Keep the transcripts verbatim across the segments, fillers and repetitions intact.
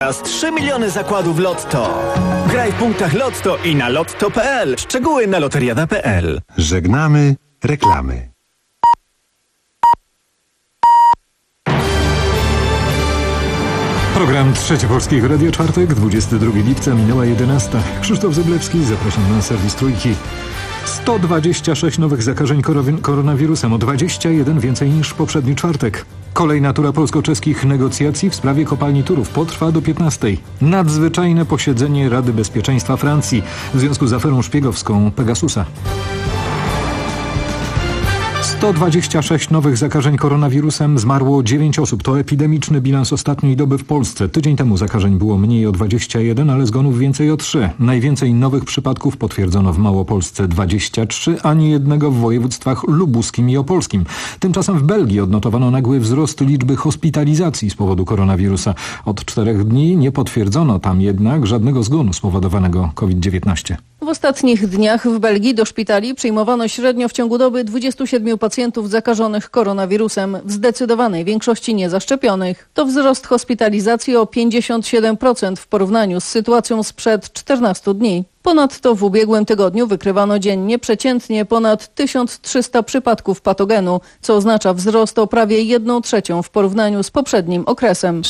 Teraz trzy miliony zakładów Lotto. Graj w punktach Lotto i na lotto kropka p l. Szczegóły na loteriada kropka p l. Żegnamy reklamy. Program Trzecie Polskiego Radia, czwartek, dwudziestego drugiego lipca, minęła jedenasta. Krzysztof Zyblewski, zapraszam na serwis Trójki. sto dwadzieścia sześć nowych zakażeń koronawirusem, o dwadzieścia jeden więcej niż w poprzedni czwartek. Kolejna tura polsko-czeskich negocjacji w sprawie kopalni Turów potrwa do piętnastej. Nadzwyczajne posiedzenie Rady Bezpieczeństwa Francji w związku z aferą szpiegowską Pegasusa. sto dwadzieścia sześć nowych zakażeń koronawirusem, zmarło dziewięć osób. To epidemiczny bilans ostatniej doby w Polsce. Tydzień temu zakażeń było mniej o dwadzieścia jeden, ale zgonów więcej o trzy. Najwięcej nowych przypadków potwierdzono w Małopolsce dwadzieścia trzy, ani jednego w województwach lubuskim i opolskim. Tymczasem w Belgii odnotowano nagły wzrost liczby hospitalizacji z powodu koronawirusa. Od czterech dni nie potwierdzono tam jednak żadnego zgonu spowodowanego COVID dziewiętnaście. W ostatnich dniach w Belgii do szpitali przyjmowano średnio w ciągu doby dwudziestu siedmiu pacjentów zakażonych koronawirusem, w zdecydowanej większości niezaszczepionych. To wzrost hospitalizacji o pięćdziesiąt siedem procent w porównaniu z sytuacją sprzed czternastu dni. Ponadto w ubiegłym tygodniu wykrywano dziennie przeciętnie ponad tysiąc trzysta przypadków patogenu, co oznacza wzrost o prawie jedną trzecią w porównaniu z poprzednim okresem.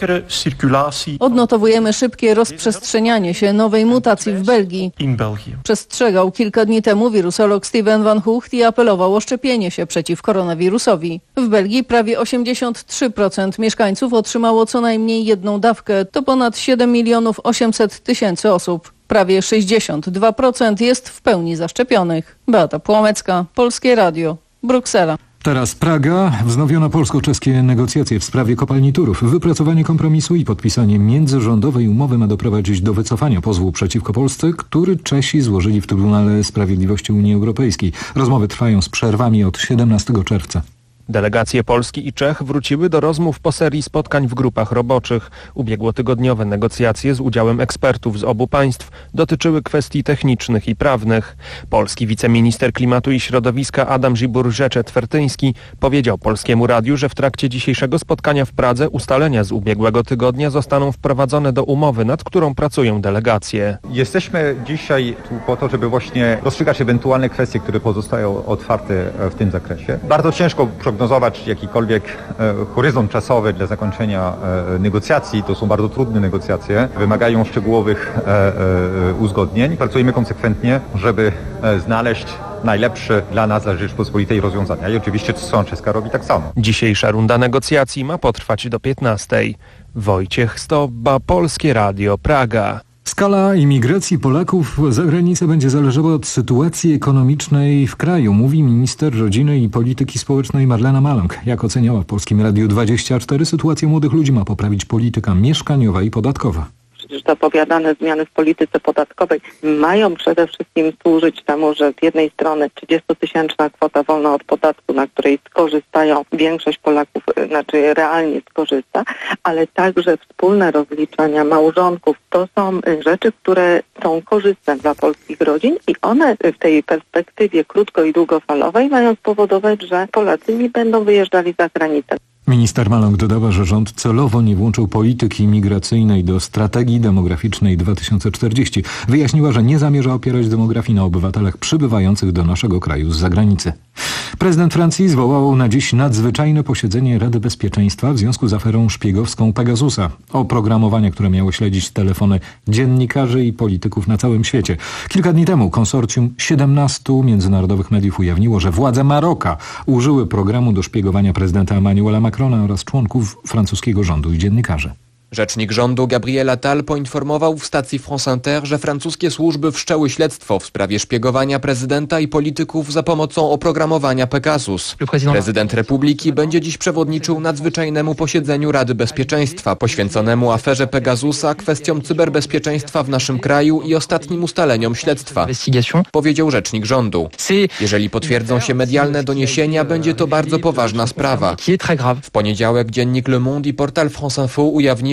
Odnotowujemy szybkie rozprzestrzenianie się nowej mutacji w Belgii. Przestrzegał kilka dni temu wirusolog Steven Van Hucht i apelował o szczepienie się przeciw koronawirusowi. W Belgii prawie osiemdziesiąt trzy procent mieszkańców otrzymało co najmniej jedną dawkę. To ponad siedem milionów osiemset tysięcy osób. Prawie sześćdziesiąt dwa procent jest w pełni zaszczepionych. Beata Płomecka, Polskie Radio, Bruksela. Teraz Praga. Wznowiono polsko-czeskie negocjacje w sprawie kopalni Turów. Wypracowanie kompromisu i podpisanie międzyrządowej umowy ma doprowadzić do wycofania pozwu przeciwko Polsce, który Czesi złożyli w Trybunale Sprawiedliwości Unii Europejskiej. Rozmowy trwają z przerwami od siedemnastego czerwca. Delegacje Polski i Czech wróciły do rozmów po serii spotkań w grupach roboczych. Ubiegłotygodniowe negocjacje z udziałem ekspertów z obu państw dotyczyły kwestii technicznych i prawnych. Polski wiceminister klimatu i środowiska Adam Żibur-Rzeczet-Twertyński powiedział Polskiemu Radiu, że w trakcie dzisiejszego spotkania w Pradze ustalenia z ubiegłego tygodnia zostaną wprowadzone do umowy, nad którą pracują delegacje. Jesteśmy dzisiaj tu po to, żeby właśnie rozstrzygać ewentualne kwestie, które pozostają otwarte w tym zakresie. Bardzo ciężko prognozować jakikolwiek e, horyzont czasowy dla zakończenia e, negocjacji. To są bardzo trudne negocjacje, wymagają szczegółowych e, e, uzgodnień. Pracujemy konsekwentnie, żeby e, znaleźć najlepsze dla nas, dla Rzeczpospolitej rozwiązania. I oczywiście strona czeska robi tak samo. Dzisiejsza runda negocjacji ma potrwać do piętnastej. Wojciech Stobba, Polskie Radio, Praga. Skala imigracji Polaków za granicę będzie zależała od sytuacji ekonomicznej w kraju, mówi minister rodziny i polityki społecznej Marlena Maląg. Jak oceniała w Polskim Radiu dwadzieścia cztery, sytuację młodych ludzi ma poprawić polityka mieszkaniowa i podatkowa. Przecież zapowiadane zmiany w polityce podatkowej mają przede wszystkim służyć temu, że z jednej strony trzydziestotysięczna kwota wolna od podatku, na której skorzystają większość Polaków, znaczy realnie skorzysta, ale także wspólne rozliczenia małżonków. To są rzeczy, które są korzystne dla polskich rodzin i one w tej perspektywie krótko- i długofalowej mają spowodować, że Polacy nie będą wyjeżdżali za granicę. Minister Maląg dodała, że rząd celowo nie włączył polityki migracyjnej do strategii demograficznej dwa tysiące czterdzieści. Wyjaśniła, że nie zamierza opierać demografii na obywatelach przybywających do naszego kraju z zagranicy. Prezydent Francji zwołał na dziś nadzwyczajne posiedzenie Rady Bezpieczeństwa w związku z aferą szpiegowską Pegasusa. Oprogramowanie, które miało śledzić telefony dziennikarzy i polityków na całym świecie. Kilka dni temu konsorcjum siedemnastu międzynarodowych mediów ujawniło, że władze Maroka użyły programu do szpiegowania prezydenta Emmanuela Macrona oraz członków francuskiego rządu i dziennikarzy. Rzecznik rządu Gabriel Attal poinformował w stacji France Inter, że francuskie służby wszczęły śledztwo w sprawie szpiegowania prezydenta i polityków za pomocą oprogramowania Pegasus. Prezydent Republiki będzie dziś przewodniczył nadzwyczajnemu posiedzeniu Rady Bezpieczeństwa poświęconemu aferze Pegasusa, kwestiom cyberbezpieczeństwa w naszym kraju i ostatnim ustaleniom śledztwa, powiedział rzecznik rządu. Jeżeli potwierdzą się medialne doniesienia, będzie to bardzo poważna sprawa. W poniedziałek dziennik Le Monde i portal France Info ujawniły,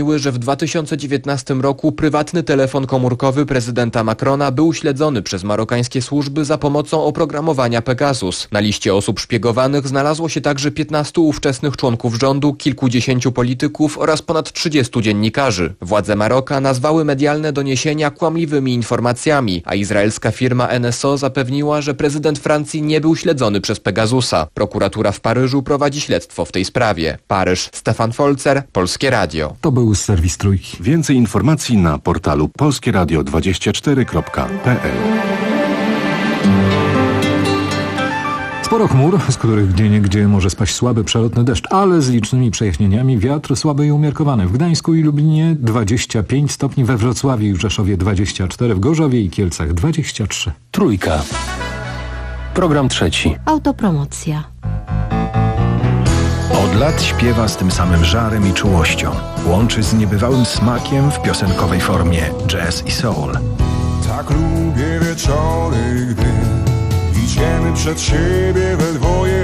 potwierdziły, że w dwa tysiące dziewiętnastym roku prywatny telefon komórkowy prezydenta Macrona był śledzony przez marokańskie służby za pomocą oprogramowania Pegasus. Na liście osób szpiegowanych znalazło się także piętnastu ówczesnych członków rządu, kilkudziesięciu polityków oraz ponad trzydziestu dziennikarzy. Władze Maroka nazwały medialne doniesienia kłamliwymi informacjami, a izraelska firma N S O zapewniła, że prezydent Francji nie był śledzony przez Pegasusa. Prokuratura w Paryżu prowadzi śledztwo w tej sprawie. Paryż, Stefan Folzer, Polskie Radio. To był serwis Trójki. Więcej informacji na portalu polskie radio dwadzieścia cztery kropka p l. Sporo chmur, z których gdzieniegdzie może spaść słaby przelotny deszcz, ale z licznymi przejaśnieniami, wiatr słaby i umiarkowany. W Gdańsku i Lublinie dwadzieścia pięć stopni, we Wrocławiu i Rzeszowie dwadzieścia cztery, w Gorzowie i Kielcach dwadzieścia trzy. Trójka. Program trzeci. Autopromocja. Od lat śpiewa z tym samym żarem i czułością. Łączy z niebywałym smakiem w piosenkowej formie jazz i soul. Tak lubię wieczory, gdy idziemy przed siebie we dwoje.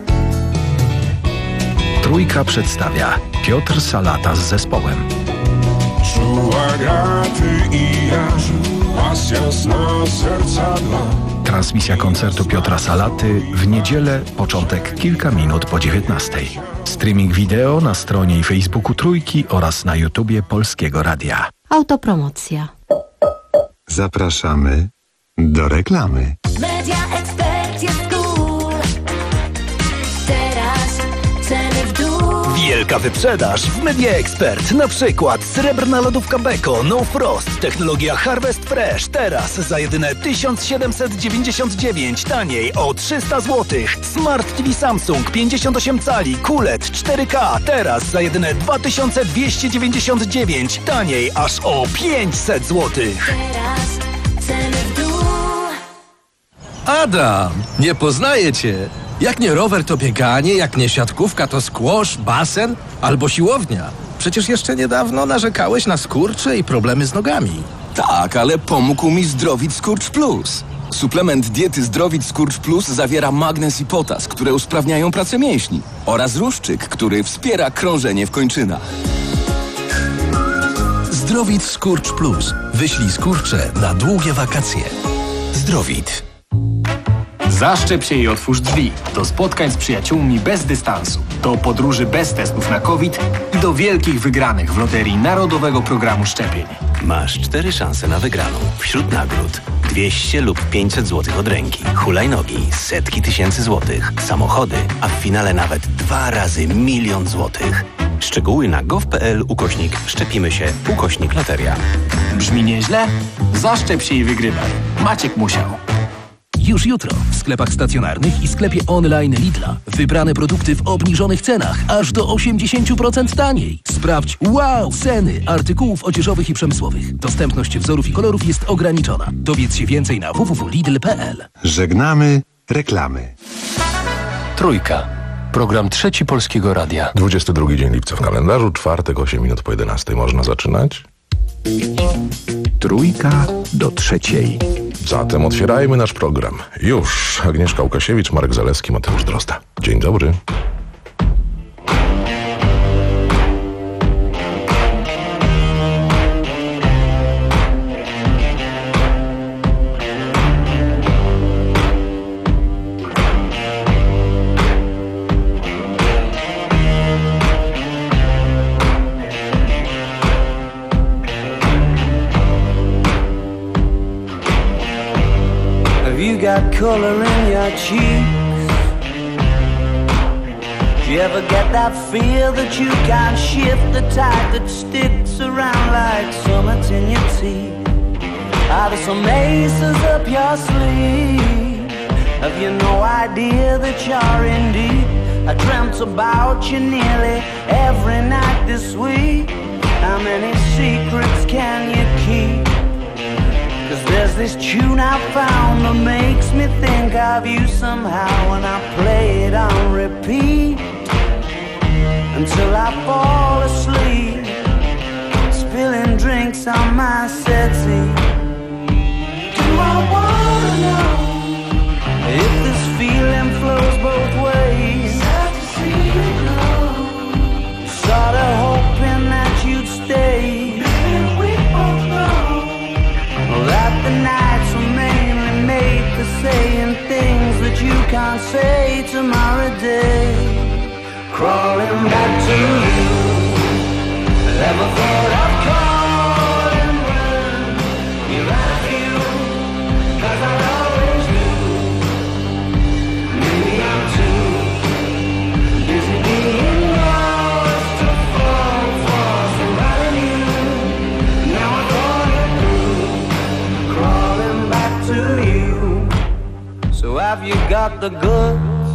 Trójka przedstawia Piotr Salata z zespołem. Czuła graty i jaż, pasja sna serca dwa. Transmisja koncertu Piotra Salaty w niedzielę, początek kilka minut po dziewiętnastej. Streaming wideo na stronie i Facebooku Trójki oraz na YouTubie Polskiego Radia. Autopromocja. Zapraszamy do reklamy. Media Expert jest cool. Teraz ceny w dół. Wielka wyprzedaż w Media Expert. Na przykład srebrna lodówka Beko No Frost. Technologia Harvest Fresh. Teraz za jedyne tysiąc siedemset dziewięćdziesiąt dziewięć. Taniej o trzysta złotych. Smart T V Samsung pięćdziesiąt osiem cali Q L E D cztery K. Teraz za jedyne dwa tysiące dwieście dziewięćdziesiąt dziewięć. Taniej aż o pięćset złotych. Teraz ceny w dół. Adam, nie poznaję cię. Jak nie rower, to bieganie, jak nie siatkówka, to squash, basen albo siłownia. Przecież jeszcze niedawno narzekałeś na skurcze i problemy z nogami. Tak, ale pomógł mi Zdrowit Skurcz Plus. Suplement diety Zdrowit Skurcz Plus zawiera magnez i potas, które usprawniają pracę mięśni, oraz ruszczyk, który wspiera krążenie w kończynach. Zdrowit Skurcz Plus. Wyślij skurcze na długie wakacje. Zdrowit. Zaszczep się i otwórz drzwi. Do spotkań z przyjaciółmi bez dystansu. Do podróży bez testów na COVID i do wielkich wygranych w loterii Narodowego Programu Szczepień. Masz cztery szanse na wygraną. Wśród nagród dwieście lub pięćset złotych od ręki, hulajnogi, setki tysięcy złotych, samochody, a w finale nawet dwa razy milion złotych. Szczegóły na gov.pl ukośnik szczepimy się ukośnik loteria. Brzmi nieźle? Zaszczep się i wygrywaj. Maciek musiał. Już jutro w sklepach stacjonarnych i sklepie online Lidla. Wybrane produkty w obniżonych cenach, aż do osiemdziesiąt procent taniej. Sprawdź wow ceny artykułów odzieżowych i przemysłowych. Dostępność wzorów i kolorów jest ograniczona. Dowiedz się więcej na w w w kropka lidl kropka p l. Żegnamy reklamy. Trójka. Program trzeci Polskiego Radia. dwudziesty drugi dzień lipca w kalendarzu, czwartek, osiem minut po jedenastej. Można zaczynać? Trójka do trzeciej. Zatem otwierajmy nasz program. Już Agnieszka Łukasiewicz, Marek Zalewski, Mateusz Drozda. Dzień dobry. Got color in your cheeks. Do you ever get that feel that you can't shift, the tide that sticks around like summits in your teeth? Are there some aces up your sleeve? Have you no idea that you're in deep? I dreamt about you nearly every night this week. How many secrets can you keep? 'Cause there's this tune I found that makes me think of you somehow, and I play it on repeat until I fall asleep, spilling drinks on my settee. Do I wanna know if this feeling flows both ways? Sorta hoping that you'd stay. got the goods.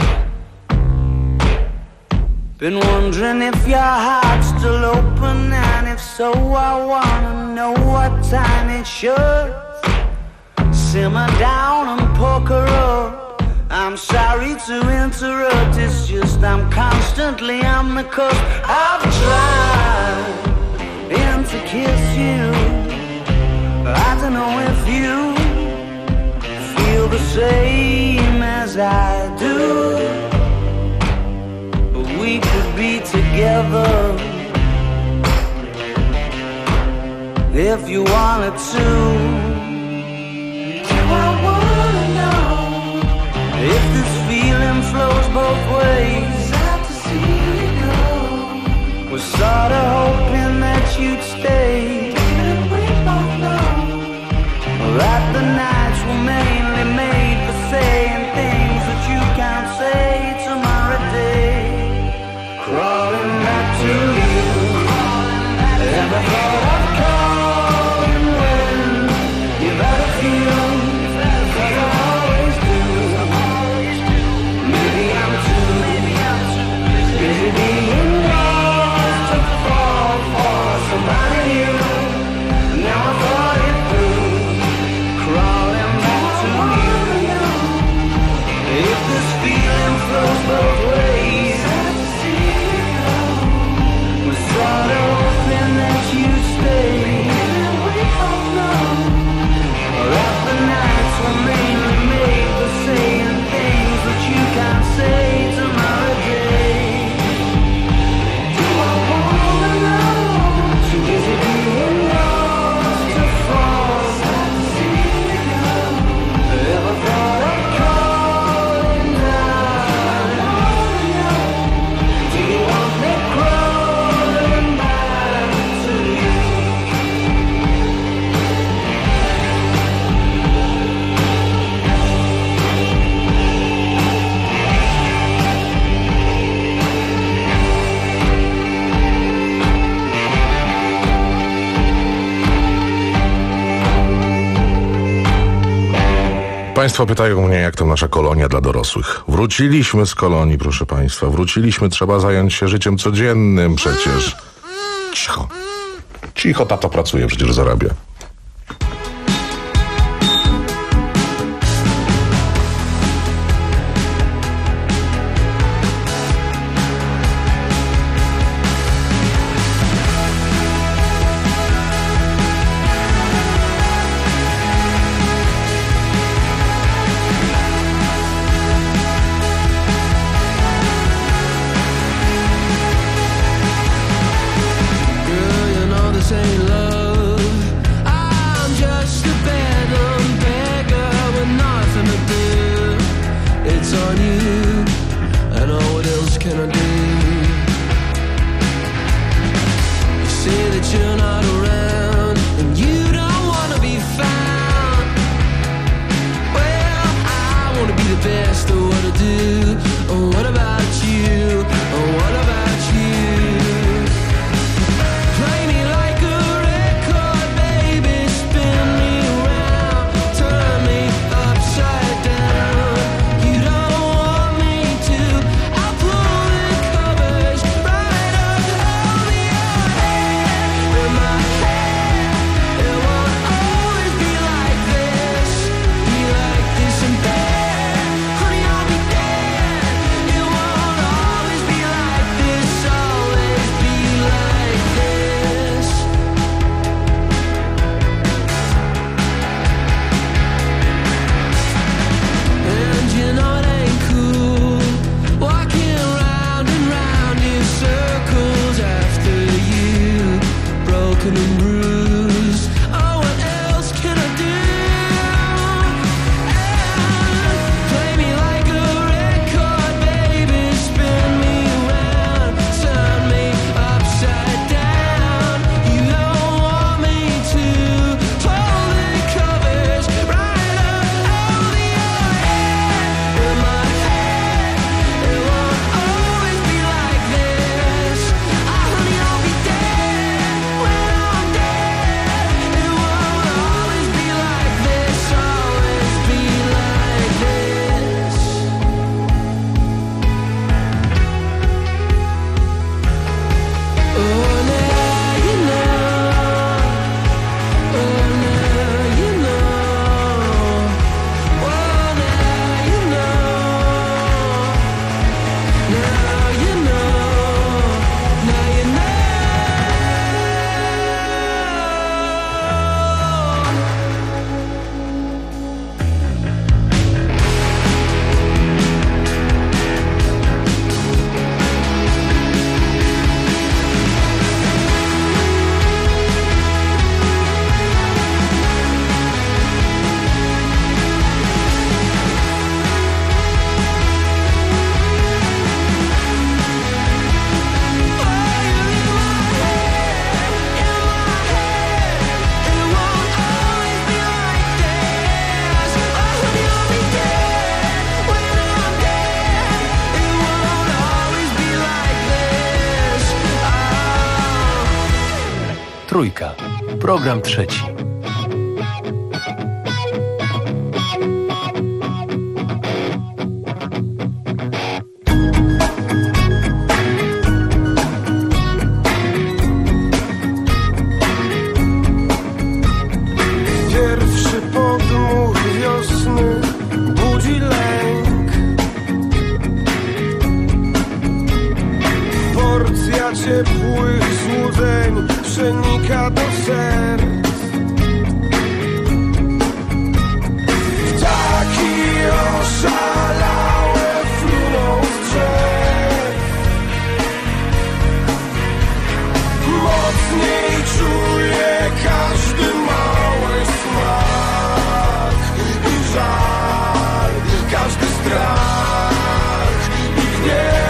Been wondering if your heart's still open, and if so, I wanna know what time it should. Simmer down and poker up. I'm sorry to interrupt, it's just I'm constantly on the cusp. I've tried and to kiss you. I don't know if you feel the same as I do, but we could be together if you wanted to. Do I wanna know if this feeling flows both ways? Sad to see you go. Was sorta hoping that you'd stay. Didn't we both know that the nights were mainly made for saying things that you can't say tomorrow day? Crawling back to you. Ever thought of calling when you've had a few? Cause I always do. Maybe I'm too busy being lost to fall for somebody new. Now I thought it through, crawling back to you. If this feeling flows both ways, was sort of hoping that you'd stay. We both know that the nights were mainly made for saying things that you can't say tomorrow day. Do I wanna know? Too busy being lost to fall. Sad to see you go. Ever thought of calling down? Do you want me crawling back to you? Państwo pytają mnie, jak to nasza kolonia dla dorosłych. Wróciliśmy z kolonii, proszę państwa. Wróciliśmy, trzeba zająć się życiem codziennym przecież. Cicho. Cicho, tato pracuje, przecież zarabia. Girl, you know this ain't love. Trójka. Program trzeci. Pierwszy podmuch wiosny budzi lęk. Porcja ciepłych złudzeń przenika do serc. Ptaki oszalałe fruną z drzew. Mocniej czuję każdy mały smak i żal, każdy strach i gniew.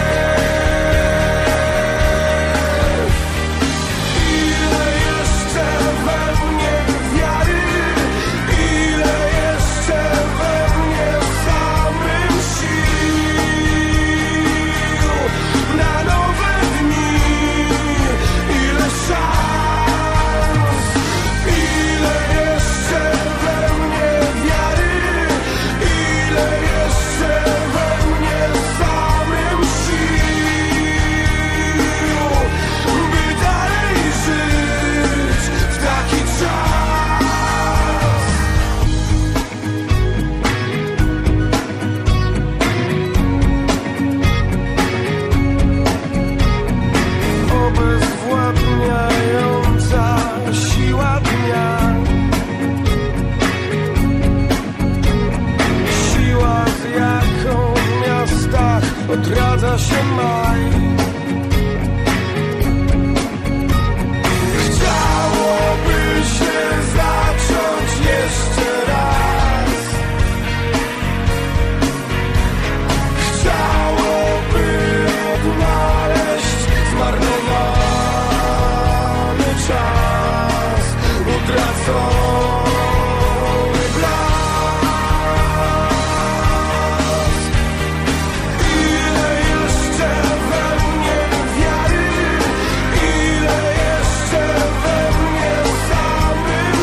Ile jeszcze we mnie wiary, ile jeszcze we mnie samym sił na nowe dni, ile szans, ile jeszcze we mnie wiary, ile jeszcze we mnie samym sił, by dalej żyć w taki czas. Obezwładniająca siła dnia, siła, z jaką w miastach odradza się maj. Chciałoby się zacząć jeszcze raz. Chciałoby odnaleźć zmarnowany czas, utracony blask. Ile jeszcze we mnie wiary, ile jeszcze we mnie samym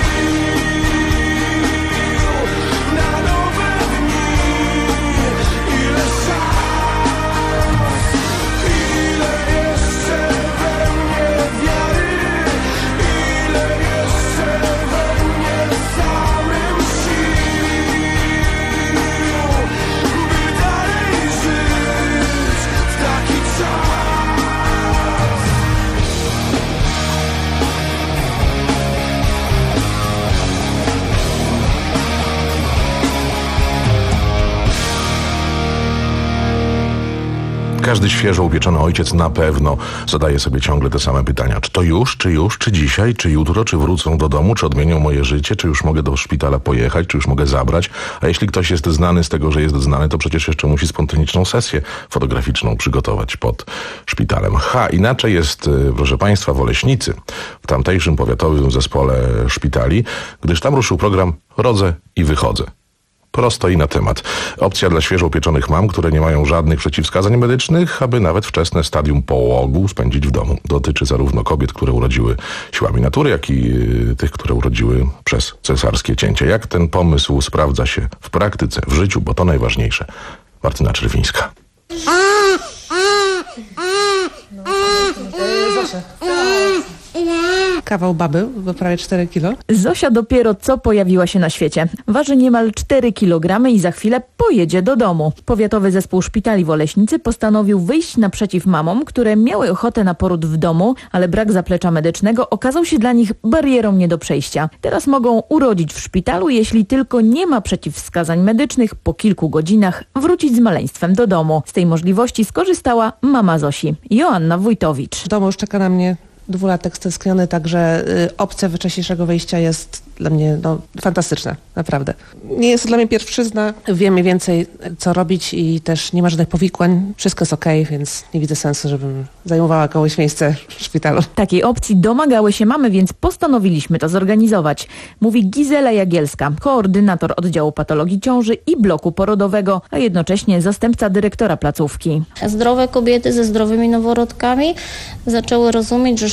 sił na nowe dni, ile szans, ile jeszcze we mnie wiary, ile jeszcze we mnie samym sił, by dalej żyć w taki czas. Każdy świeżo upieczony ojciec na pewno zadaje sobie ciągle te same pytania. Czy to już, czy już, czy dzisiaj, czy jutro, czy wrócą do domu, czy odmienią moje życie, czy już mogę do szpitala pojechać, czy już mogę zabrać. A jeśli ktoś jest znany z tego, że jest znany, to przecież jeszcze musi spontaniczną sesję fotograficzną przygotować pod szpitalem. Ha, inaczej jest, y, proszę Państwa, w Oleśnicy, w tamtejszym powiatowym zespole szpitali, gdyż tam ruszył program Rodzę i wychodzę. Prosto i na temat. Opcja dla świeżo upieczonych mam, które nie mają żadnych przeciwwskazań medycznych, aby nawet wczesne stadium połogu spędzić w domu. Dotyczy zarówno kobiet, które urodziły siłami natury, jak i y, tych, które urodziły przez cesarskie cięcie. Jak ten pomysł sprawdza się w praktyce, w życiu, bo to najważniejsze. Martyna Czerwińska. Kawał baby, bo prawie cztery kilo. Zosia dopiero co pojawiła się na świecie. Waży niemal cztery kilogramy i za chwilę pojedzie do domu. Powiatowy Zespół Szpitali w Oleśnicy postanowił wyjść naprzeciw mamom, które miały ochotę na poród w domu, ale brak zaplecza medycznego okazał się dla nich barierą nie do przejścia. Teraz mogą urodzić w szpitalu, jeśli tylko nie ma przeciwwskazań medycznych, po kilku godzinach wrócić z maleństwem do domu. Z tej możliwości skorzystała mama Zosi, Joanna Wójtowicz. W domu już czeka na mnie dwulatek stęskniony, także y, opcja wcześniejszego wyjścia jest dla mnie no, fantastyczna, naprawdę. Nie jest to dla mnie pierwszyzna, wiem mniej więcej co robić i też nie ma żadnych powikłań, wszystko jest okej, więc nie widzę sensu, żebym zajmowała komuś miejsce w szpitalu. Takiej opcji domagały się mamy, więc postanowiliśmy to zorganizować, mówi Gizela Jagielska, koordynator oddziału patologii ciąży i bloku porodowego, a jednocześnie zastępca dyrektora placówki. Zdrowe kobiety ze zdrowymi noworodkami zaczęły rozumieć, że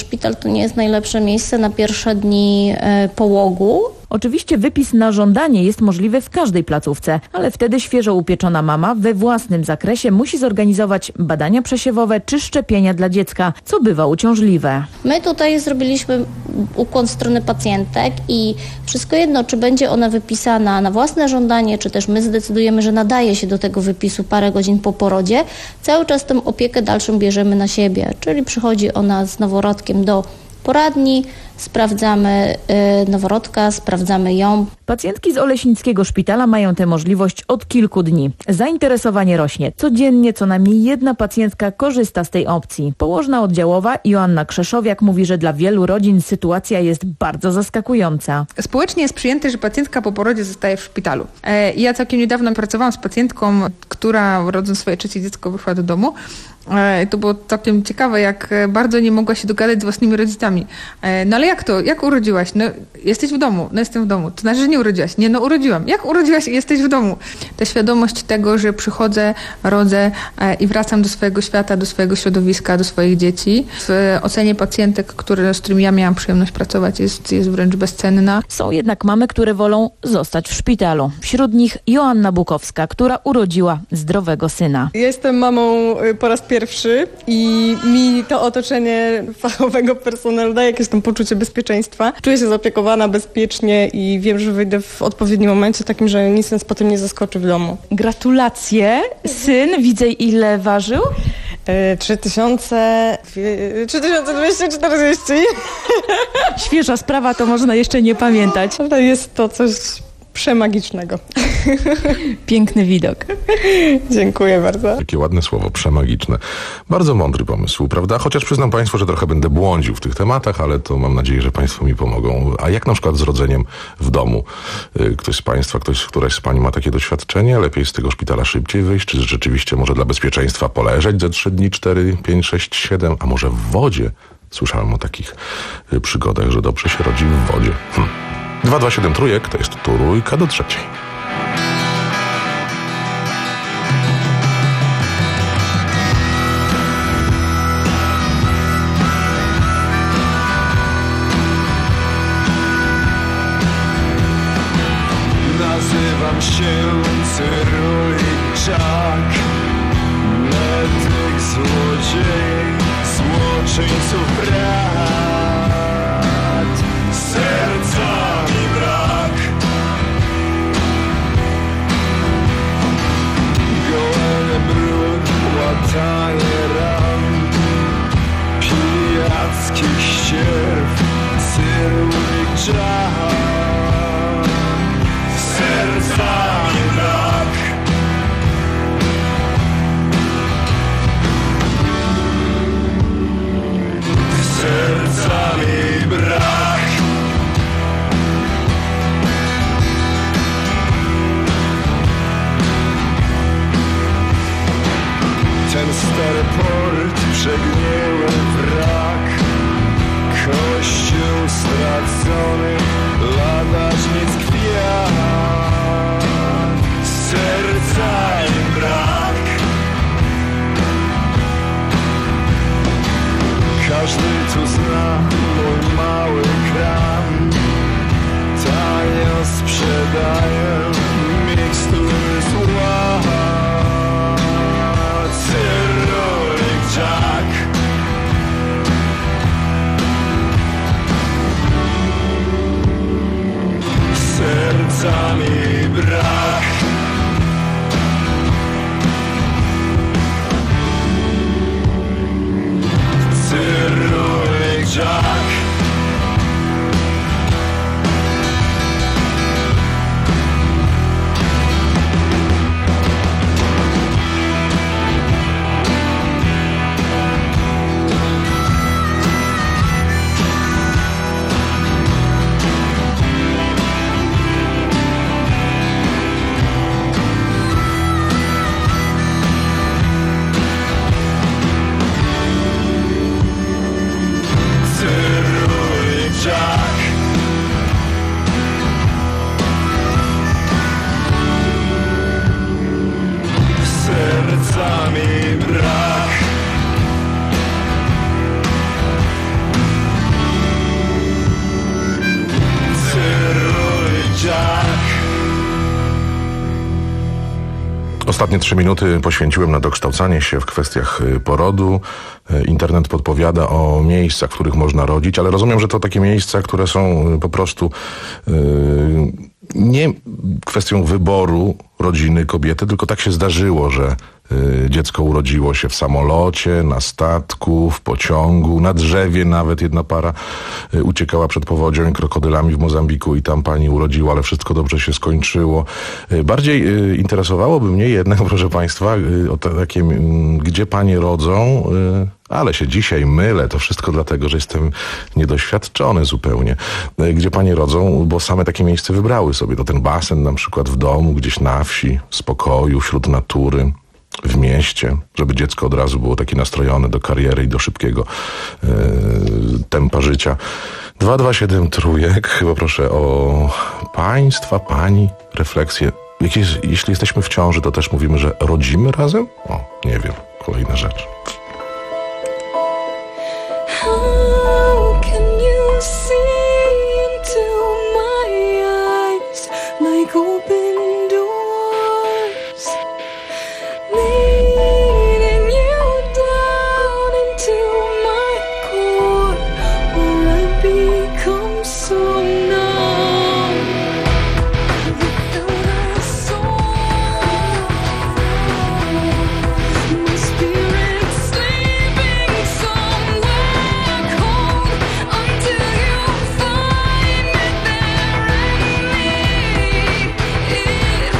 szpital to nie jest najlepsze miejsce na pierwsze dni e, połogu. Oczywiście wypis na żądanie jest możliwy w każdej placówce, ale wtedy świeżo upieczona mama we własnym zakresie musi zorganizować badania przesiewowe czy szczepienia dla dziecka, co bywa uciążliwe. My tutaj zrobiliśmy ukłon w stronę pacjentek i wszystko jedno, czy będzie ona wypisana na własne żądanie, czy też my zdecydujemy, że nadaje się do tego wypisu parę godzin po porodzie, cały czas tę opiekę dalszą bierzemy na siebie, czyli przychodzi ona z noworodkiem do poradni, sprawdzamy y, noworodka, sprawdzamy ją. Pacjentki z Oleśnickiego Szpitala mają tę możliwość od kilku dni. Zainteresowanie rośnie. Codziennie co najmniej jedna pacjentka korzysta z tej opcji. Położna oddziałowa Joanna Krzeszowiak mówi, że dla wielu rodzin sytuacja jest bardzo zaskakująca. Społecznie jest przyjęte, że pacjentka po porodzie zostaje w szpitalu. E, ja całkiem niedawno pracowałam z pacjentką, która rodząc swoje trzecie dziecko wyszła do domu. E, to było całkiem ciekawe, jak bardzo nie mogła się dogadać z własnymi rodzicami. E, no ale jak to? Jak urodziłaś? No jesteś w domu. No jestem w domu. To znaczy, że nie urodziłaś. Nie, no urodziłam. Jak urodziłaś i jesteś w domu? Ta świadomość tego, że przychodzę, rodzę e, i wracam do swojego świata, do swojego środowiska, do swoich dzieci. W ocenie pacjentek, które, z którymi ja miałam przyjemność pracować, jest, jest wręcz bezcenna. Są jednak mamy, które wolą zostać w szpitalu. Wśród nich Joanna Bukowska, która urodziła zdrowego syna. Ja jestem mamą po raz pierwszy i mi to otoczenie fachowego personelu daje jakieś tam poczucie bezpieczeństwa. Czuję się zaopiekowana bezpiecznie i wiem, że wyjdę w odpowiednim momencie, takim, że nic nas potem nie zaskoczy w domu. Gratulacje. Syn, widzę ile ważył? trzy tysiące dwieście czterdzieści. Świeża sprawa, to można jeszcze nie pamiętać. Ale jest to coś przemagicznego. Piękny widok. Dziękuję bardzo. Takie ładne słowo, przemagiczne. Bardzo mądry pomysł, prawda? Chociaż przyznam Państwu, że trochę będę błądził w tych tematach, ale to mam nadzieję, że Państwo mi pomogą. A jak na przykład z rodzeniem w domu? Ktoś z Państwa, ktoś, któraś z Pani ma takie doświadczenie? Lepiej z tego szpitala szybciej wyjść? Czy rzeczywiście może dla bezpieczeństwa poleżeć ze trzy dni, cztery, pięć, sześć, siedem? A może w wodzie? Słyszałem o takich przygodach, że dobrze się rodzi w wodzie. Hm. dwa dwa siedem trójek to jest trójka do trzeciej. Nazywam się Cyruliczak, medyk, złodziej, złoczyńców brat, serca mi brak. Gołębie brud, łatanie ran, pijackich ścierw, Cyruliczak. Serca mi brak. Serca Ostatnie trzy minuty poświęciłem na dokształcanie się w kwestiach porodu. Internet podpowiada o miejscach, w których można rodzić, ale rozumiem, że to takie miejsca, które są po prostu yy, nie kwestią wyboru rodziny kobiety, tylko tak się zdarzyło, że yy, dziecko urodziło się w samolocie, na statku, w pociągu, na drzewie nawet jedna para yy, uciekała przed powodzią i krokodylami w Mozambiku i tam pani urodziła, ale wszystko dobrze się skończyło. Yy, bardziej yy, interesowałoby mnie jednak, proszę państwa, yy, o te, takie, yy, gdzie panie rodzą, yy, ale się dzisiaj mylę, to wszystko dlatego, że jestem niedoświadczony zupełnie. Gdzie panie rodzą, bo same takie miejsce wybrały sobie. To ten basen na przykład w domu, gdzieś na wsi, w spokoju, wśród natury, w mieście, żeby dziecko od razu było takie nastrojone do kariery i do szybkiego yy, tempa życia. dwa dwa siedem trójek, chyba proszę o państwa, pani refleksję. Jakieś, jeśli jesteśmy w ciąży, to też mówimy, że rodzimy razem? O, nie wiem, kolejna rzecz. How can you see into my eyes like open doors, leading you down into my core, where I become so numb without a soul. My spirit's sleeping somewhere cold until you find me there and lead it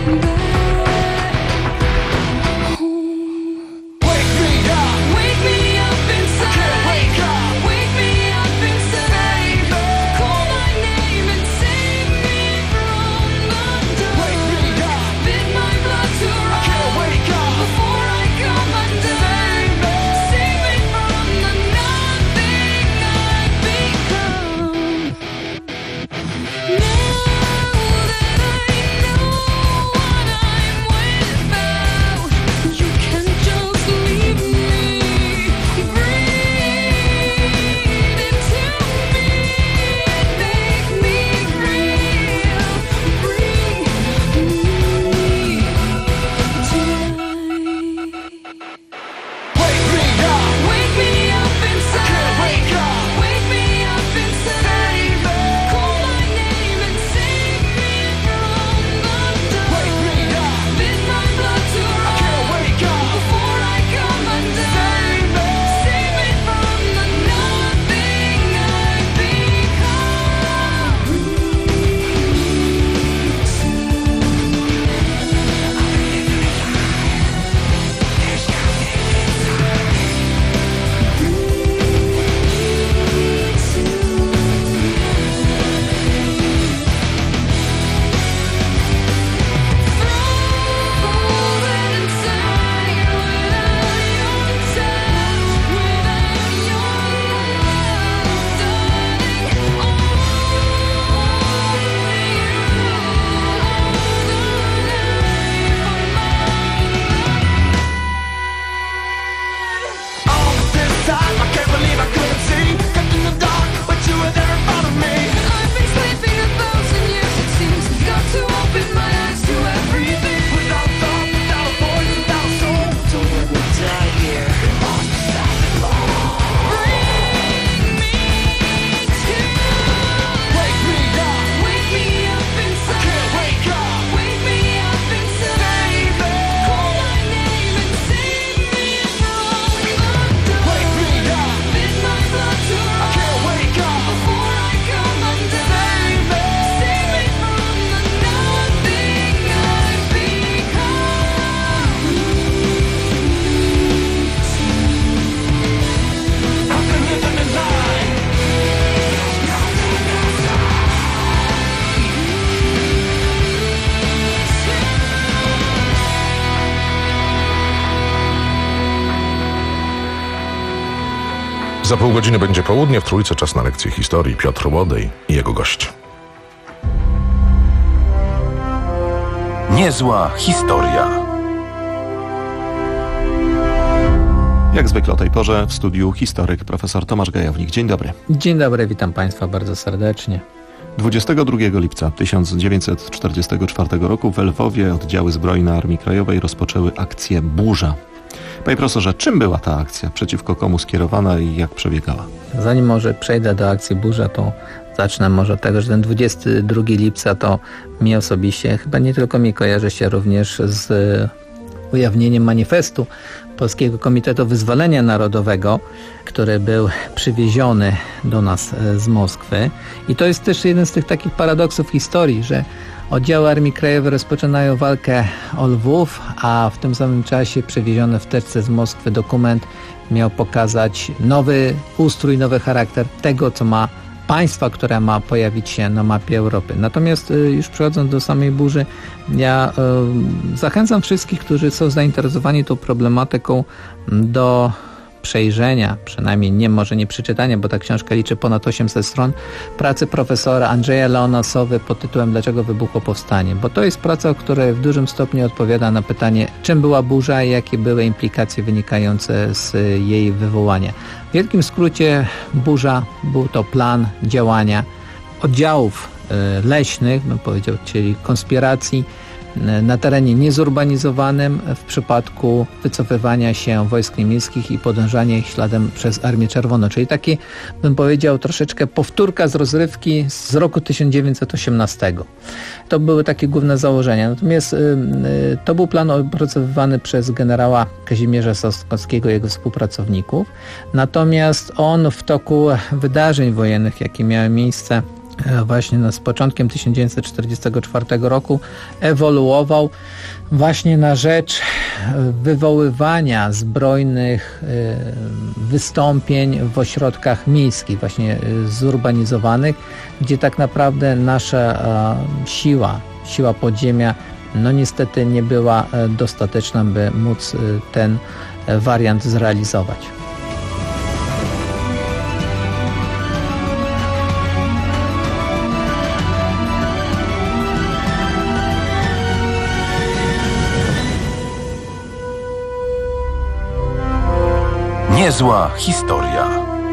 back home. Wake me up, wake me up inside. Wake up, wake me up inside. Call my name and save me from the dark. Wake me up, bid my blood to run. Wake up before I come undone. Save me from the nothing I've become. Now that I know what I'm without, you can't just leave me. Breathe into me, make me real. Bring me tonight. Wake me up, wake me up inside. Wake up, wake me up inside. Call my name and save me from the dark. Wake me up, bid my blood to run. Wake up before I come undone. Save me from the nothing I've all this time, I can't believe I couldn't see. Kept in the dark, but you were there in front of me. I've been sleeping a thousand years, it seems. Got to open my eyes to everything. Without thought, without a voice, without a soul. So when we die here, lost beside the law. Bring me to. Wake me up, wake me up inside. I can't wake up, wake me up inside. Call my name and save me from the dark. Wake me up, bid my blood to run. I can't wake up before I come undone. Save me, save me from the nothing I've become. I've been living a lie. Za pół godziny będzie południe, w Trójce czas na lekcję historii. Piotr Łodej i jego gość. Niezła historia. Jak zwykle o tej porze w studiu historyk profesor Tomasz Gajownik. Dzień dobry. Dzień dobry, witam Państwa bardzo serdecznie. dwudziestego drugiego lipca tysiąc dziewięćset czterdziestego czwartego roku w Lwowie oddziały zbrojne Armii Krajowej rozpoczęły akcję Burza. Panie profesorze, czym była ta akcja? Przeciwko komu skierowana i jak przebiegała? Zanim może przejdę do akcji Burza, to zacznę może od tego, że ten dwudziestego drugiego lipca to mi osobiście, chyba nie tylko mi, kojarzy się również z ujawnieniem manifestu Polskiego Komitetu Wyzwolenia Narodowego, który był przywieziony do nas z Moskwy. I to jest też jeden z tych takich paradoksów historii, że oddziały Armii Krajowej rozpoczynają walkę o Lwów, a w tym samym czasie przewieziony w teczce z Moskwy dokument miał pokazać nowy ustrój, nowy charakter tego, co ma państwa, które ma pojawić się na mapie Europy. Natomiast już przechodząc do samej burzy, ja y, zachęcam wszystkich, którzy są zainteresowani tą problematyką, do przejrzenia, przynajmniej nie może nie przeczytania, bo ta książka liczy ponad osiemset stron, pracy profesora Andrzeja Leonasowy pod tytułem Dlaczego wybuchło powstanie? Bo to jest praca, która w dużym stopniu odpowiada na pytanie, czym była burza i jakie były implikacje wynikające z jej wywołania. W wielkim skrócie burza był to plan działania oddziałów leśnych, bym powiedział, czyli konspiracji na terenie niezurbanizowanym w przypadku wycofywania się wojsk niemieckich i podążania ich śladem przez Armię Czerwoną. Czyli taki, bym powiedział, troszeczkę powtórka z rozrywki z roku tysiąc dziewięćset osiemnastego. To były takie główne założenia. Natomiast y, y, to był plan opracowywany przez generała Kazimierza Sosnkowskiego i jego współpracowników. Natomiast on w toku wydarzeń wojennych, jakie miały miejsce właśnie z początkiem tysiąc dziewięćset czterdziestego czwartego roku, ewoluował właśnie na rzecz wywoływania zbrojnych wystąpień w ośrodkach miejskich, właśnie zurbanizowanych, gdzie tak naprawdę nasza siła, siła podziemia, no niestety nie była dostateczna, by móc ten wariant zrealizować. Niezła historia.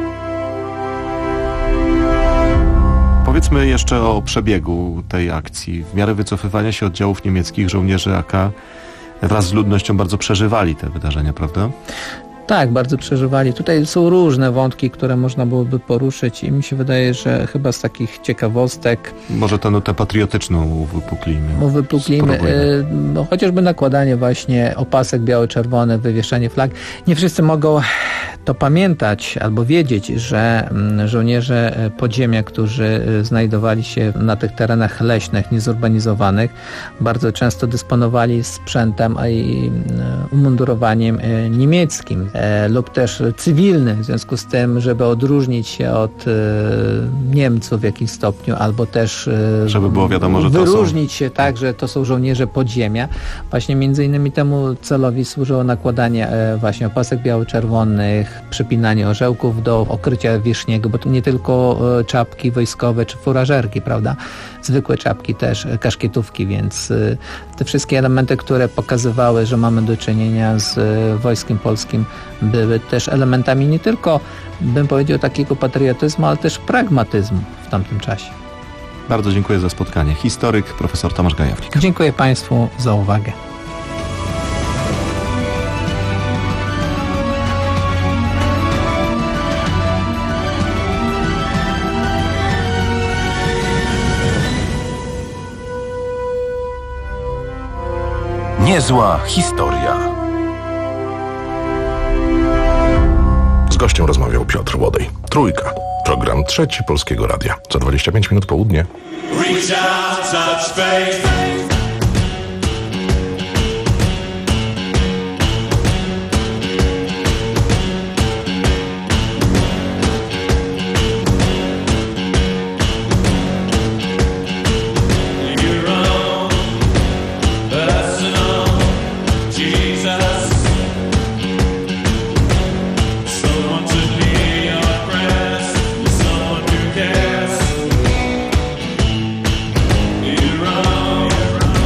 Powiedzmy jeszcze o przebiegu tej akcji. W miarę wycofywania się oddziałów niemieckich żołnierze A K wraz z ludnością bardzo przeżywali te wydarzenia, prawda? Tak, bardzo przeżywali. Tutaj są różne wątki, które można byłoby poruszyć i mi się wydaje, że chyba z takich ciekawostek... Może tę nutę patriotyczną uwypuklimy. Uwypuklimy. No, chociażby nakładanie właśnie opasek biało-czerwone, wywieszanie flag. Nie wszyscy mogą to pamiętać albo wiedzieć, że żołnierze podziemia, którzy znajdowali się na tych terenach leśnych, niezurbanizowanych, bardzo często dysponowali sprzętem i umundurowaniem niemieckim lub też cywilnym, w związku z tym, żeby odróżnić się od Niemców w jakimś stopniu, albo też żeby było wiadomo, że to wyróżnić są... się tak, że to są żołnierze podziemia. Właśnie między innymi temu celowi służyło nakładanie właśnie opasek biało-czerwonych, przypinanie orzełków do okrycia wierzchniego, bo to nie tylko czapki wojskowe czy furażerki, prawda? Zwykłe czapki też, kaszkietówki, więc te wszystkie elementy, które pokazywały, że mamy do czynienia z wojskiem polskim, były też elementami nie tylko, bym powiedział, takiego patriotyzmu, ale też pragmatyzmu w tamtym czasie. Bardzo dziękuję za spotkanie. Historyk profesor Tomasz Gajownik. Dziękuję Państwu za uwagę. Niezła historia. Z gościem rozmawiał Piotr Łodej. Trójka. Program trzeci Polskiego Radia. Za dwadzieścia pięć minut południe. Reach out, touch faith. You're wrong.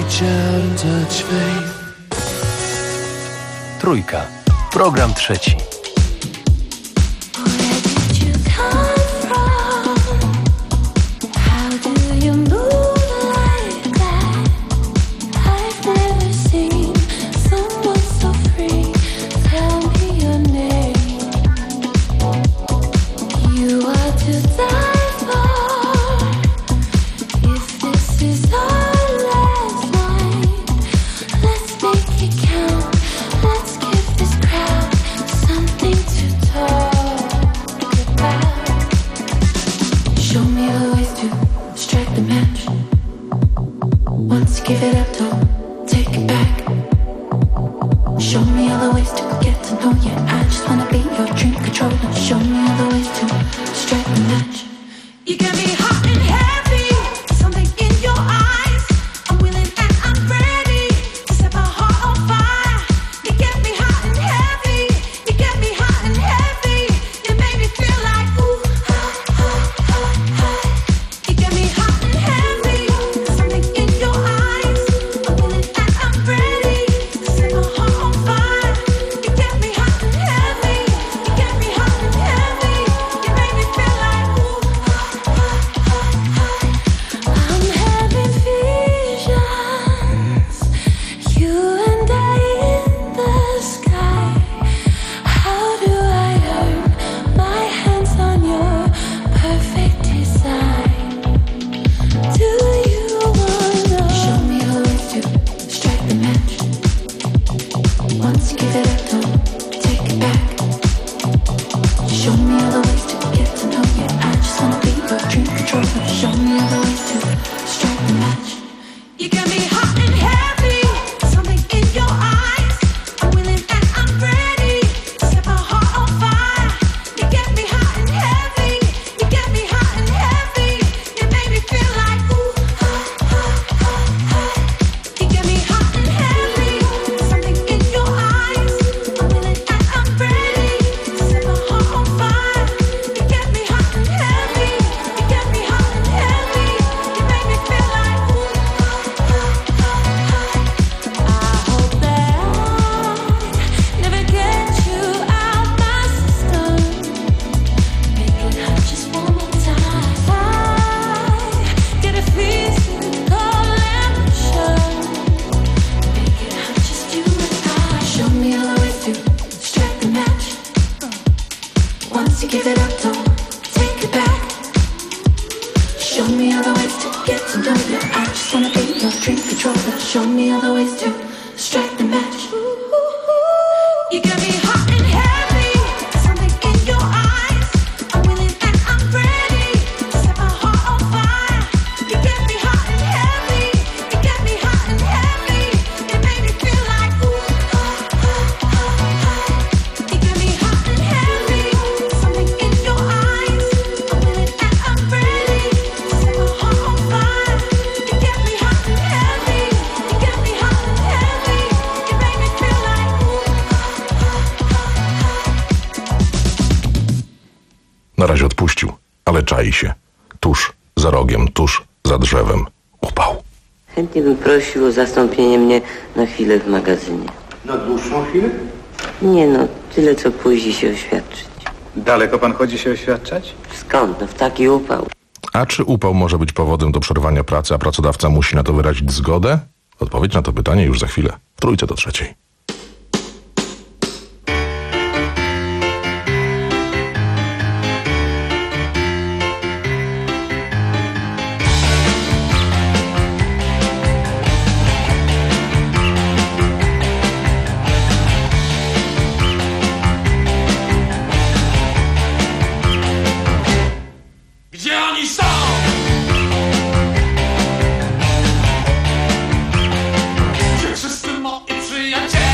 reach out and touch faith. Trójka. Program trzeci. Give it up, don't take it back. Show me other ways to get to know you. I just wanna be your dream controller. Show me other ways to strike the match. You get me hot and heavy, something in your eyes. I'm willing and I'm ready to set my heart on fire. You get me hot and heavy, you get me hot and heavy. You make me feel like ooh, ah, ah, ah, ah. You get me hot and heavy, something in your eyes. Na razie odpuścił, ale czai się. Tuż za rogiem, tuż za drzewem. Upał. Chętnie bym prosił o zastąpienie mnie na chwilę w magazynie. Na dłuższą chwilę? Nie no, tyle co pójdzie się oświadczyć. Daleko pan chodzi się oświadczać? Skąd? No w taki upał. A czy upał może być powodem do przerwania pracy, a pracodawca musi na to wyrazić zgodę? Odpowiedź na to pytanie już za chwilę. W trójce do trzeciej. Gdzie oni są? Gdzie wszyscy moi przyjaciele?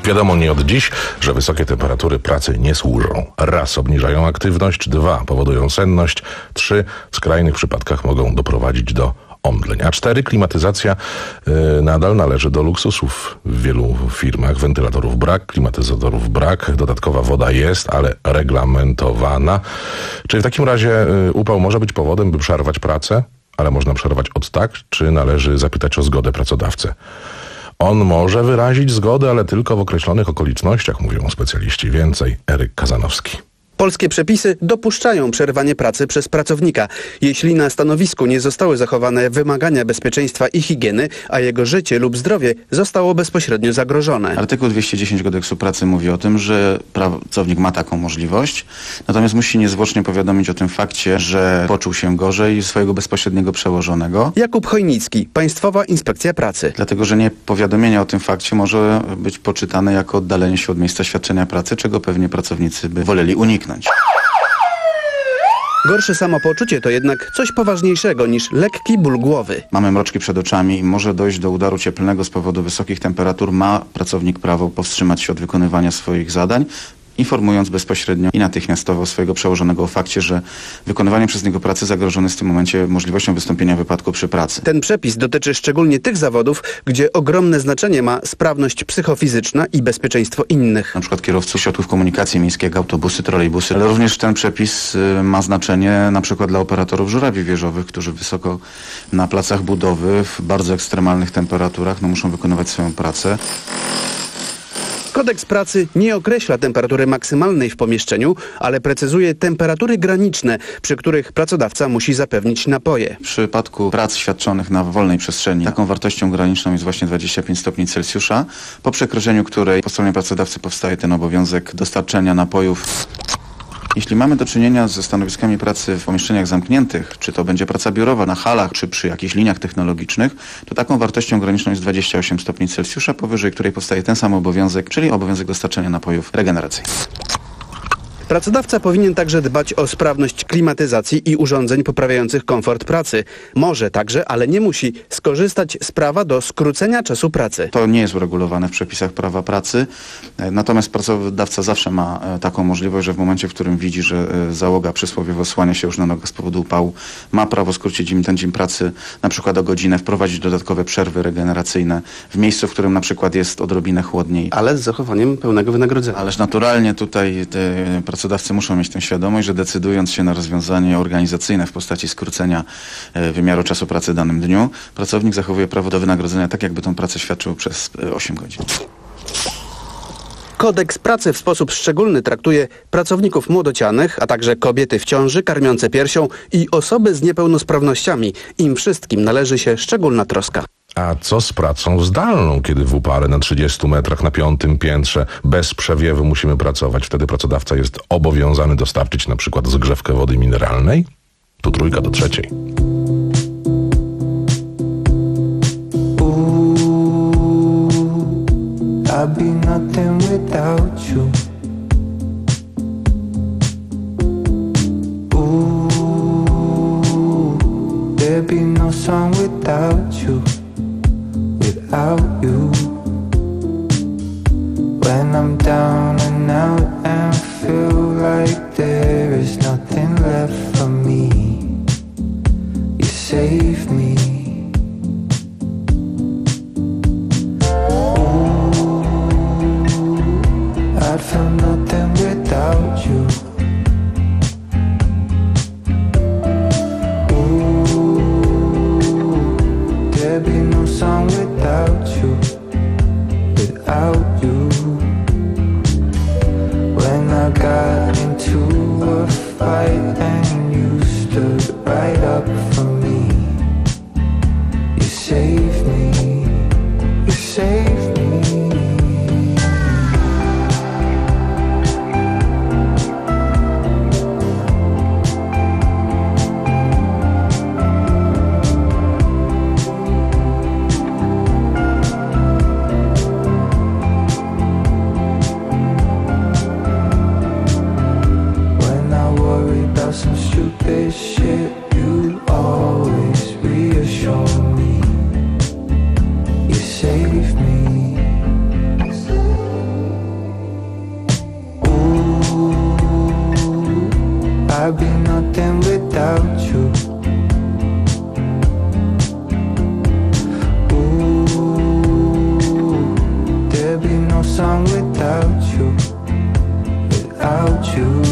Wiadomo nie od dziś, że wysokie temperatury pracy nie służą. Raz obniżają aktywność, dwa powodują senność, trzy w skrajnych przypadkach mogą doprowadzić do omdleń. A cztery klimatyzacja y, nadal należy do luksusów. W wielu firmach wentylatorów brak, klimatyzatorów brak, dodatkowa woda jest, ale reglamentowana. Czy w takim razie y, upał może być powodem, by przerwać pracę? Ale można przerwać od tak, czy należy zapytać o zgodę pracodawcę? On może wyrazić zgodę, ale tylko w określonych okolicznościach, mówią specjaliści. Więcej Eryk Kazanowski. Polskie przepisy dopuszczają przerwanie pracy przez pracownika, jeśli na stanowisku nie zostały zachowane wymagania bezpieczeństwa i higieny, a jego życie lub zdrowie zostało bezpośrednio zagrożone. Artykuł dwieście dziesięć Kodeksu Pracy mówi o tym, że pracownik ma taką możliwość, natomiast musi niezwłocznie powiadomić o tym fakcie, że poczuł się gorzej swojego bezpośredniego przełożonego. Jakub Chojnicki, Państwowa Inspekcja Pracy. Dlatego, że niepowiadomienie o tym fakcie może być poczytane jako oddalenie się od miejsca świadczenia pracy, czego pewnie pracownicy by woleli uniknąć. Gorsze samopoczucie to jednak coś poważniejszego niż lekki ból głowy. Mamy mroczki przed oczami i może dojść do udaru cieplnego z powodu wysokich temperatur. Ma pracownik prawo powstrzymać się od wykonywania swoich zadań, informując bezpośrednio i natychmiastowo swojego przełożonego o fakcie, że wykonywanie przez niego pracy zagrożone jest w tym momencie możliwością wystąpienia wypadku przy pracy. Ten przepis dotyczy szczególnie tych zawodów, gdzie ogromne znaczenie ma sprawność psychofizyczna i bezpieczeństwo innych. Na przykład kierowców środków komunikacji miejskiej, jak autobusy, trolejbusy, ale również ten przepis y, ma znaczenie na przykład dla operatorów żurawi wieżowych, którzy wysoko na placach budowy w bardzo ekstremalnych temperaturach no, muszą wykonywać swoją pracę. Kodeks pracy nie określa temperatury maksymalnej w pomieszczeniu, ale precyzuje temperatury graniczne, przy których pracodawca musi zapewnić napoje. W przypadku prac świadczonych na wolnej przestrzeni taką wartością graniczną jest właśnie dwadzieścia pięć stopni Celsjusza, po przekroczeniu której po stronie pracodawcy powstaje ten obowiązek dostarczenia napojów. Jeśli mamy do czynienia ze stanowiskami pracy w pomieszczeniach zamkniętych, czy to będzie praca biurowa na halach, czy przy jakichś liniach technologicznych, to taką wartością graniczną jest dwadzieścia osiem stopni Celsjusza, powyżej której powstaje ten sam obowiązek, czyli obowiązek dostarczenia napojów regeneracyjnych. Pracodawca powinien także dbać o sprawność klimatyzacji i urządzeń poprawiających komfort pracy. Może także, ale nie musi, skorzystać z prawa do skrócenia czasu pracy. To nie jest uregulowane w przepisach prawa pracy, natomiast pracodawca zawsze ma taką możliwość, że w momencie, w którym widzi, że załoga przysłowiowo słania się już na nogę z powodu upału, ma prawo skrócić im ten dzień pracy na przykład o godzinę, wprowadzić dodatkowe przerwy regeneracyjne w miejscu, w którym na przykład jest odrobinę chłodniej. Ale z zachowaniem pełnego wynagrodzenia. Ależ naturalnie tutaj te pracodawcy muszą mieć tę świadomość, że decydując się na rozwiązanie organizacyjne w postaci skrócenia e, wymiaru czasu pracy w danym dniu, pracownik zachowuje prawo do wynagrodzenia tak, jakby tą pracę świadczył przez e, osiem godzin. Kodeks pracy w sposób szczególny traktuje pracowników młodocianych, a także kobiety w ciąży, karmiące piersią i osoby z niepełnosprawnościami. Im wszystkim należy się szczególna troska. A co z pracą zdalną, kiedy w upale na trzydziestu metrach na piątym piętrze bez przewiewu musimy pracować? Wtedy pracodawca jest obowiązany dostarczyć na przykład zgrzewkę wody mineralnej? Tu trójka do trzeciej. I'd be nothing without you. Ooh, there'd be no song without you, without you. When I'm down and out and feel like there is nothing left for me, you save me. I'd feel nothing without you. Ooh, there'd be no song without you, without you. When I got into a fight and you stood right up for me, you saved me, you saved me. I'd be nothing without you. Ooh, there'd be no song without you, without you.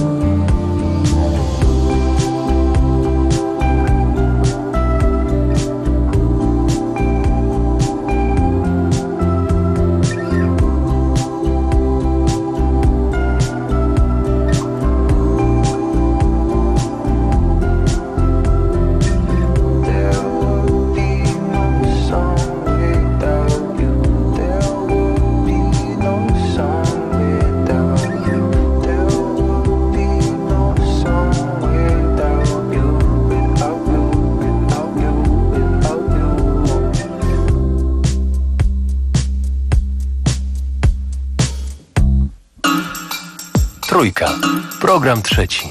Trójka. Program trzeci.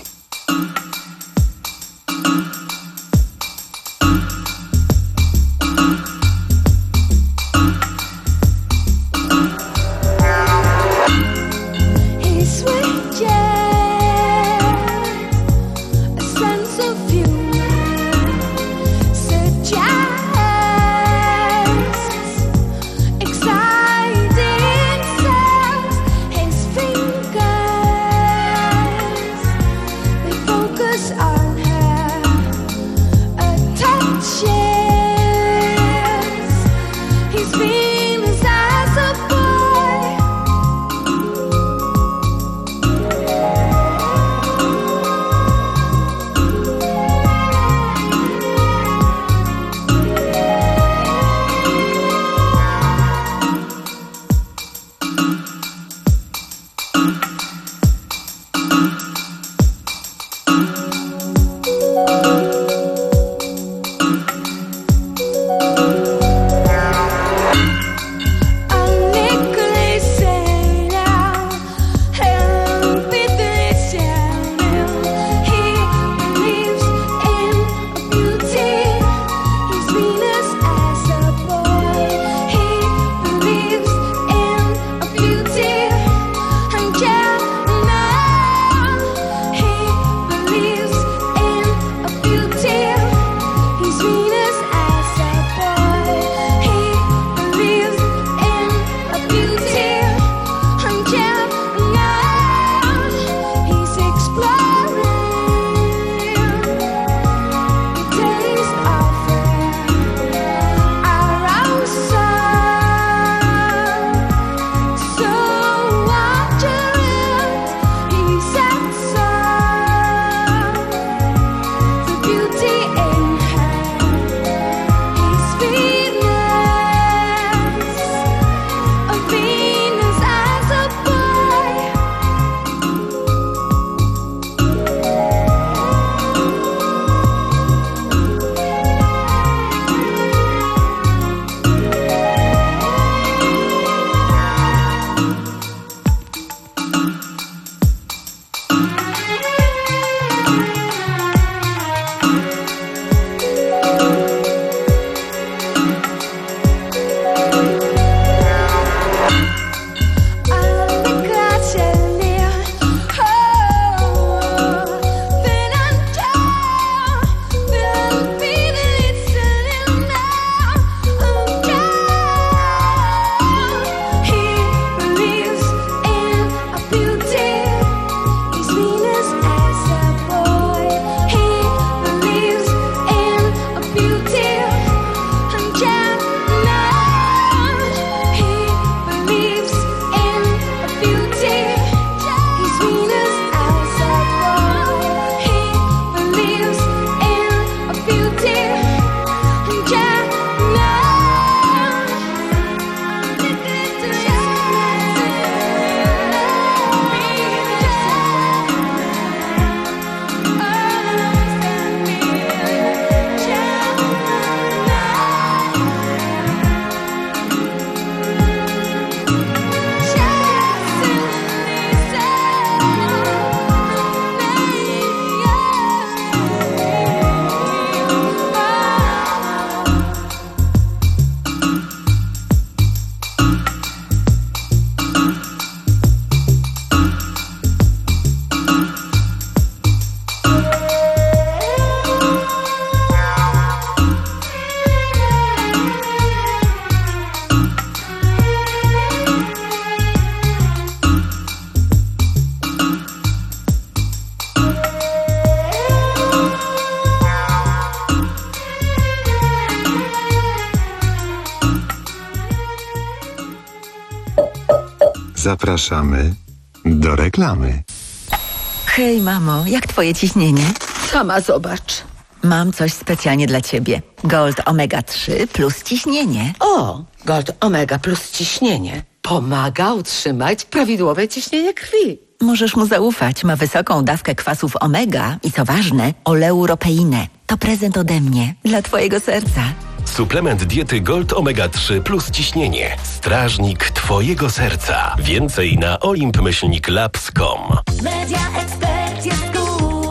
Zapraszamy do reklamy. Hej, mamo, jak twoje ciśnienie? Sama zobacz. Mam coś specjalnie dla ciebie. Gold Omega trzy plus ciśnienie. O, Gold Omega plus ciśnienie. Pomaga utrzymać prawidłowe ciśnienie krwi. Możesz mu zaufać. Ma wysoką dawkę kwasów omega i co ważne, oleuropeinę. To prezent ode mnie dla twojego serca. Suplement diety Gold Omega trzy plus ciśnienie. Strażnik twojego serca. Więcej na olimp myślnik labs kropka com. Media Expert jest cool.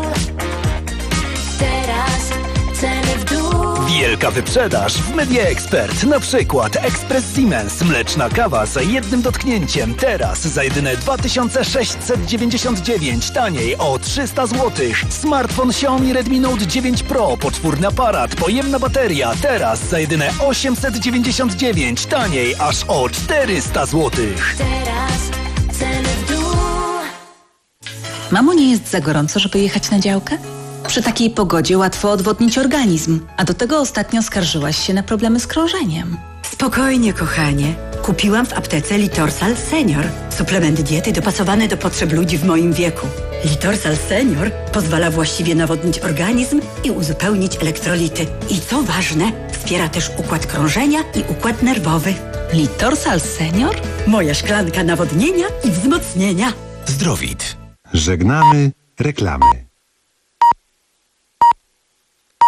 Teraz ceny w dół. Wielka wyprzedaż w Media Expert. Na przykład Express Siemens mleczna kawa za jednym dotknięciem. Teraz za jedyne dwa tysiące sześćset dziewięćdziesiąt dziewięć, taniej o trzysta złotych. Smartfon Xiaomi Redmi Note dziewięć Pro, poczwórny aparat, pojemna bateria. Teraz za jedyne osiemset dziewięćdziesiąt dziewięć, taniej aż o czterysta złotych. Teraz ceny w dół. Mamo, nie jest za gorąco, żeby jechać na działkę? Przy takiej pogodzie łatwo odwodnić organizm, a do tego ostatnio skarżyłaś się na problemy z krążeniem. Spokojnie, kochanie. Kupiłam w aptece Litorsal Senior. Suplement diety dopasowany do potrzeb ludzi w moim wieku. Litorsal Senior pozwala właściwie nawodnić organizm i uzupełnić elektrolity. I co ważne, wspiera też układ krążenia i układ nerwowy. Litorsal Senior? Moja szklanka nawodnienia i wzmocnienia. Zdrowit. Żegnamy reklamy.